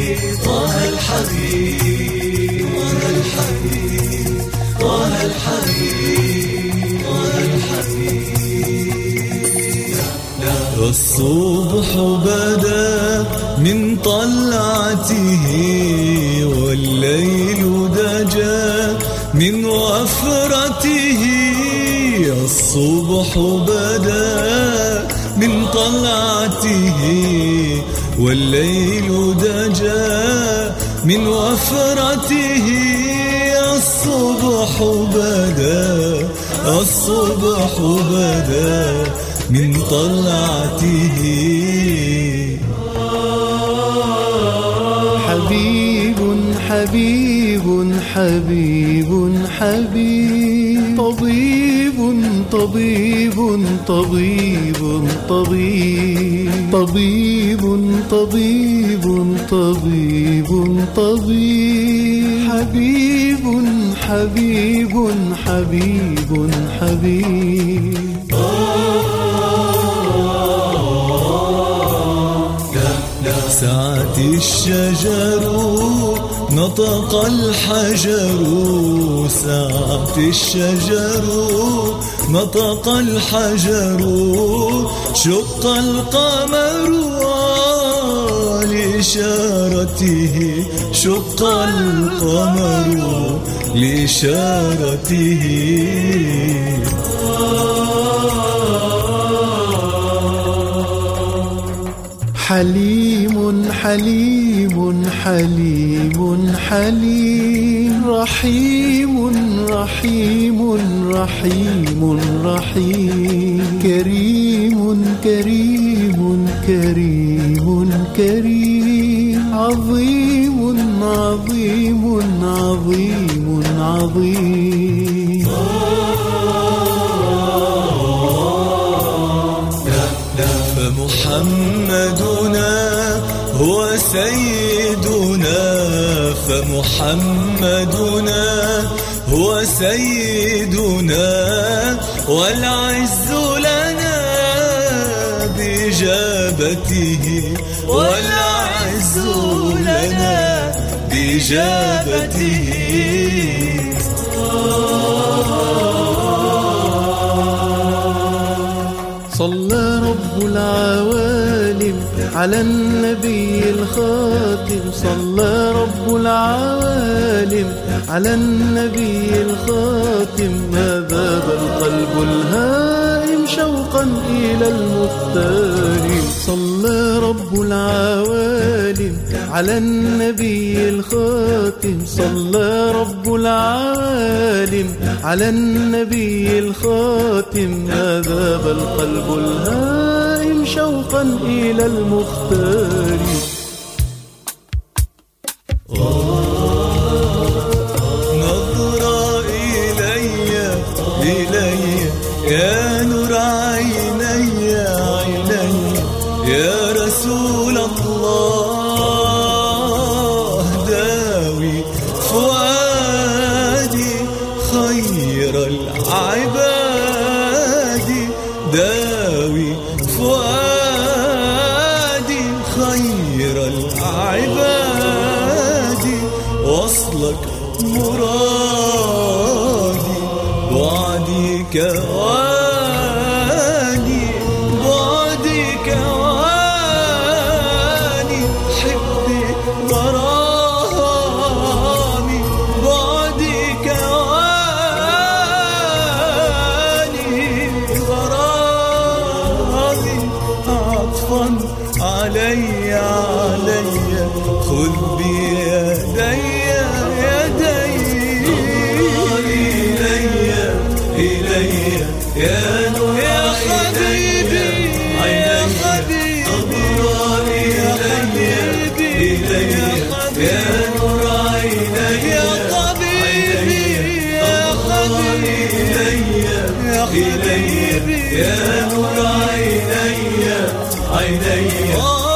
طه الحبيب طه الحبيب طه الحبيب طه الحبيب. الصبح بدا من طلعته والليل دجى من وفرته. الصبح بدا من طلعته والليل دجى من وفرته. الصبح بدا الصبح بدا من طلعته. حبيب حبيب حبيب حبيب، طبيب طبيب طبيب طبيب، طبيب طبيب طبيب طبيب، حبيب حبيب حبيب حبيب. سعت الشجر نطق الحجر، سعت الشجر نطق الحجر، شق القمر لإشارته، شق القمر لإشارته. حليم حليم حليم حليم، رحيم رحيم رحيم رحيم، كريم كريم كريم كريم، عظيم عظيم عظيم عظيم. فمحمدنا هو سيدنا، فمحمدنا هو سيدنا، والعز لنا بإجابته، والعز لنا بإجابته. صلى رب العوالم على النبي الخاتم، صلى رب العوالم على النبي الخاتم، ما ذاب القلب الهائم شوقا إلى المختار. صلى رب العوالم على النبي الخاتم، صلى رب العوالم على النبي الخاتم، ما ذاب القلب الهائم شوقا إلى المختار. نظر إلي إلي يا نور عيني عيني، يا رسول الله داوي فؤادي خير العباد، داوي فؤادي خير العباد، وصلك مرادي وعدي كواني، بعدي كواني، حبي غرامي، بعدي كواني غرامي، عطفا علي علي، خذ بيدي إلي يا نور يا حبيبي يا حبيبي، يا حبيبي يا نور عيني يا طبيبي يا حبيبي يا حبيبي يا نور عيني عيني.